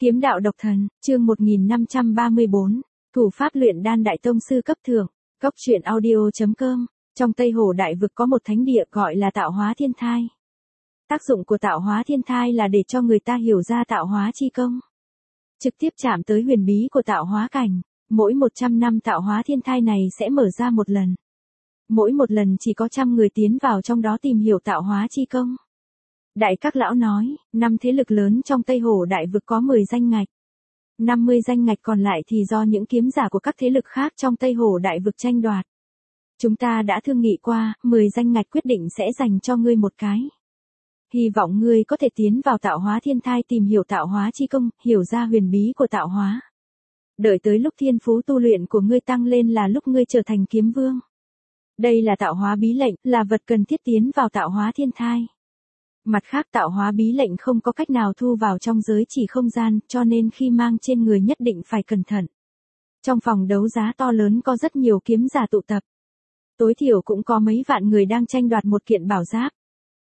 Kiếm đạo độc thần, chương 1534, thủ pháp luyện đan đại tông sư cấp thượng, góc truyện audio.com, trong Tây Hồ Đại Vực có một thánh địa gọi là tạo hóa thiên thai. Tác dụng của tạo hóa thiên thai là để cho người ta hiểu ra tạo hóa chi công. Trực tiếp chạm tới huyền bí của tạo hóa cảnh, mỗi 100 năm tạo hóa thiên thai này sẽ mở ra một lần. Mỗi một lần chỉ có 100 người tiến vào trong đó tìm hiểu tạo hóa chi công. Đại các lão nói, 5 thế lực lớn trong Tây Hồ Đại Vực có 10 danh ngạch. 50 danh ngạch còn lại thì do những kiếm giả của các thế lực khác trong Tây Hồ Đại Vực tranh đoạt. Chúng ta đã thương nghị qua, 10 danh ngạch quyết định sẽ dành cho ngươi một cái. Hy vọng ngươi có thể tiến vào tạo hóa thiên thai tìm hiểu tạo hóa chi công, hiểu ra huyền bí của tạo hóa. Đợi tới lúc thiên phú tu luyện của ngươi tăng lên là lúc ngươi trở thành kiếm vương. Đây là tạo hóa bí lệnh, là vật cần thiết tiến vào tạo hóa thiên thai. Mặt khác tạo hóa bí lệnh không có cách nào thu vào trong giới chỉ không gian, cho nên khi mang trên người nhất định phải cẩn thận. Trong phòng đấu giá to lớn có rất nhiều kiếm giả tụ tập. Tối thiểu cũng có mấy vạn người đang tranh đoạt một kiện bảo giáp.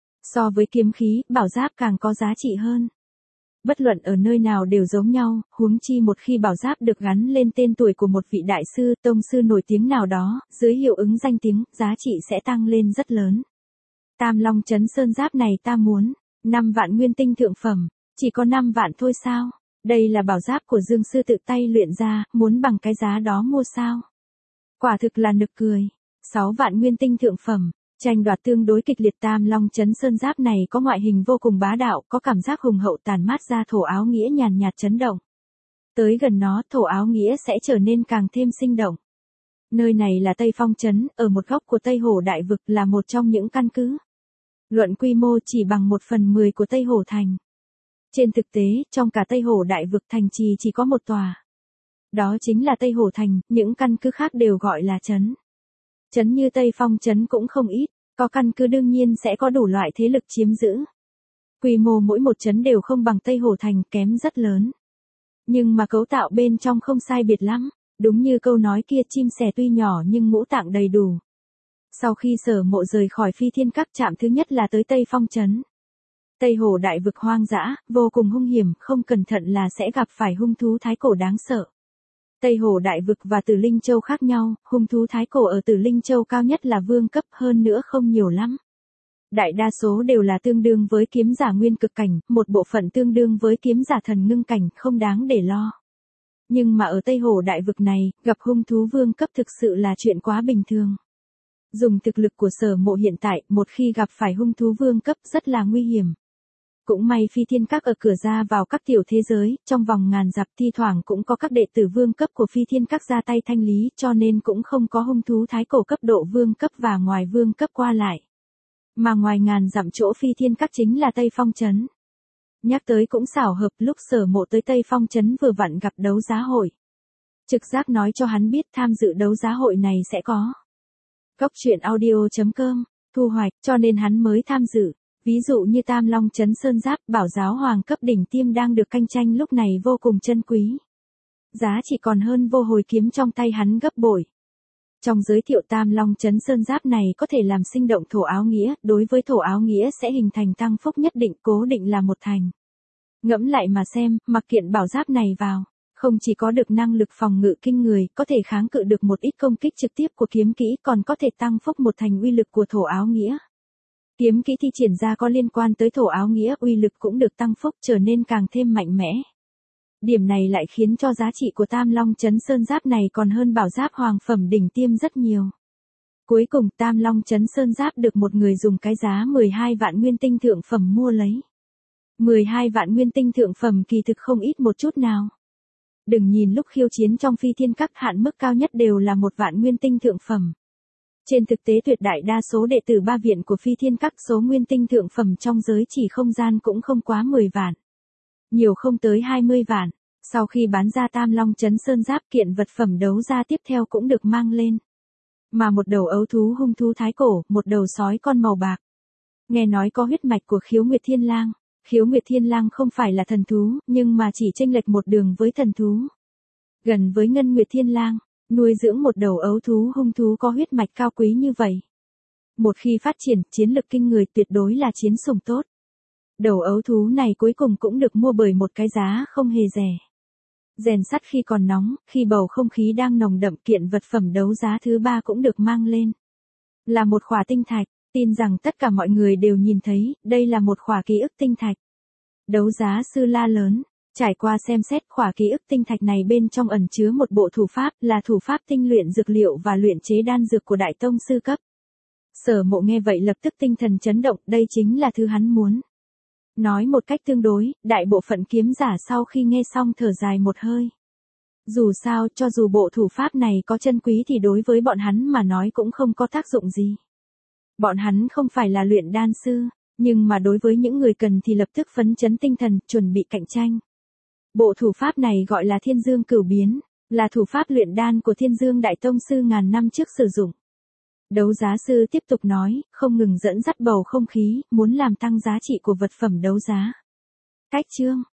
So với kiếm khí, bảo giáp càng có giá trị hơn. Bất luận ở nơi nào đều giống nhau, huống chi một khi bảo giáp được gắn lên tên tuổi của một vị đại sư, tông sư nổi tiếng nào đó, dưới hiệu ứng danh tiếng, giá trị sẽ tăng lên rất lớn. Tam Long Chấn Sơn Giáp này ta muốn, 5 vạn nguyên tinh thượng phẩm, chỉ có 5 vạn thôi sao? Đây là bảo giáp của Dương Sư tự tay luyện ra, muốn bằng cái giá đó mua sao? Quả thực là nực cười. 6 vạn nguyên tinh thượng phẩm, tranh đoạt tương đối kịch liệt. Tam Long Chấn Sơn Giáp này có ngoại hình vô cùng bá đạo, có cảm giác hùng hậu tàn mát ra thổ áo nghĩa nhàn nhạt chấn động. Tới gần nó, thổ áo nghĩa sẽ trở nên càng thêm sinh động. Nơi này là Tây Phong Trấn, ở một góc của Tây Hồ Đại Vực, là một trong những căn cứ. Luận quy mô chỉ bằng 1/10 của Tây Hồ Thành. Trên thực tế, trong cả Tây Hồ Đại Vực thành trì chỉ có một tòa. Đó chính là Tây Hồ Thành, những căn cứ khác đều gọi là trấn. Trấn như Tây Phong Trấn cũng không ít, có căn cứ đương nhiên sẽ có đủ loại thế lực chiếm giữ. Quy mô mỗi một trấn đều không bằng Tây Hồ Thành, kém rất lớn. Nhưng mà cấu tạo bên trong không sai biệt lắm, đúng như câu nói kia, chim sẻ tuy nhỏ nhưng ngũ tạng đầy đủ. Sau khi Sở Mộ rời khỏi Phi Thiên Các, trạm thứ nhất là tới Tây Phong Trấn. Tây Hồ Đại Vực hoang dã, vô cùng hung hiểm, không cẩn thận là sẽ gặp phải hung thú thái cổ đáng sợ. Tây Hồ Đại Vực và Tử Linh Châu khác nhau, hung thú thái cổ ở Tử Linh Châu cao nhất là vương cấp, hơn nữa không nhiều lắm. Đại đa số đều là tương đương với kiếm giả nguyên cực cảnh, một bộ phận tương đương với kiếm giả thần ngưng cảnh, không đáng để lo. Nhưng mà ở Tây Hồ Đại Vực này, gặp hung thú vương cấp thực sự là chuyện quá bình thường. Dùng thực lực của Sở Mộ hiện tại, một khi gặp phải hung thú vương cấp rất là nguy hiểm. Cũng may Phi Thiên Các ở cửa ra vào các tiểu thế giới, trong vòng ngàn dặm thi thoảng cũng có các đệ tử vương cấp của Phi Thiên Các ra tay thanh lý, cho nên cũng không có hung thú thái cổ cấp độ vương cấp và ngoài vương cấp qua lại. Mà ngoài ngàn dặm chỗ Phi Thiên Các chính là Tây Phong Trấn. Nhắc tới cũng xảo hợp, lúc Sở Mộ tới Tây Phong Trấn vừa vặn gặp đấu giá hội. Trực giác nói cho hắn biết tham dự đấu giá hội này sẽ có. Góc truyện audio.com, thu hoạch, cho nên hắn mới tham dự. Ví dụ như Tam Long Chấn Sơn Giáp, bảo giáo hoàng cấp đỉnh tiêm đang được cạnh tranh lúc này vô cùng chân quý. Giá chỉ còn hơn vô hồi kiếm trong tay hắn gấp bội. Trong giới thiệu Tam Long Chấn Sơn Giáp này có thể làm sinh động thổ áo nghĩa, đối với thổ áo nghĩa sẽ hình thành tăng phúc nhất định, cố định là một thành. Ngẫm lại mà xem, mặc kiện bảo giáp này vào, không chỉ có được năng lực phòng ngự kinh người, có thể kháng cự được một ít công kích trực tiếp của kiếm kỹ, còn có thể tăng phúc một thành uy lực của thổ áo nghĩa. Kiếm kỹ thi triển ra có liên quan tới thổ áo nghĩa, uy lực cũng được tăng phúc, trở nên càng thêm mạnh mẽ. Điểm này lại khiến cho giá trị của Tam Long Chấn Sơn Giáp này còn hơn bảo giáp hoàng phẩm đỉnh tiêm rất nhiều. Cuối cùng Tam Long Chấn Sơn Giáp được một người dùng cái giá 12 vạn nguyên tinh thượng phẩm mua lấy. 12 vạn nguyên tinh thượng phẩm kỳ thực không ít một chút nào. Đừng nhìn lúc khiêu chiến trong Phi Thiên Các hạn mức cao nhất đều là 1 vạn nguyên tinh thượng phẩm. Trên thực tế tuyệt đại đa số đệ tử ba viện của Phi Thiên Các số nguyên tinh thượng phẩm trong giới chỉ không gian cũng không quá 10 vạn. Nhiều không tới 20 vạn. Sau khi bán ra Tam Long Chấn Sơn Giáp, kiện vật phẩm đấu ra tiếp theo cũng được mang lên. Mà một đầu ấu thú hung thú thái cổ, một đầu sói con màu bạc. Nghe nói có huyết mạch của Khiếu Nguyệt Thiên Lang. Khiếu Nguyệt Thiên Lang không phải là thần thú, nhưng mà chỉ chênh lệch một đường với thần thú. Gần với Ngân Nguyệt Thiên Lang. Nuôi dưỡng một đầu ấu thú hung thú có huyết mạch cao quý như vậy. Một khi phát triển, chiến lực kinh người, tuyệt đối là chiến sủng tốt. Đầu ấu thú này cuối cùng cũng được mua bởi một cái giá không hề rẻ. Rèn sắt khi còn nóng, khi bầu không khí đang nồng đậm, kiện vật phẩm đấu giá thứ 3 cũng được mang lên. Là một khỏa tinh thạch, tin rằng tất cả mọi người đều nhìn thấy, đây là một khỏa ký ức tinh thạch. Đấu giá sư la lớn, trải qua xem xét khỏa ký ức tinh thạch này bên trong ẩn chứa một bộ thủ pháp, là thủ pháp tinh luyện dược liệu và luyện chế đan dược của đại tông sư cấp. Sở Mộ nghe vậy lập tức tinh thần chấn động, đây chính là thứ hắn muốn. Nói một cách tương đối, đại bộ phận kiếm giả sau khi nghe xong thở dài một hơi. Dù sao, cho dù bộ thủ pháp này có chân quý thì đối với bọn hắn mà nói cũng không có tác dụng gì. Bọn hắn không phải là luyện đan sư, nhưng mà đối với những người cần thì lập tức phấn chấn tinh thần, chuẩn bị cạnh tranh. Bộ thủ pháp này gọi là Thiên Dương Cửu Biến, là thủ pháp luyện đan của Thiên Dương Đại Tông Sư ngàn năm trước sử dụng. Đấu giá sư tiếp tục nói, không ngừng dẫn dắt bầu không khí, muốn làm tăng giá trị của vật phẩm đấu giá. Cách chương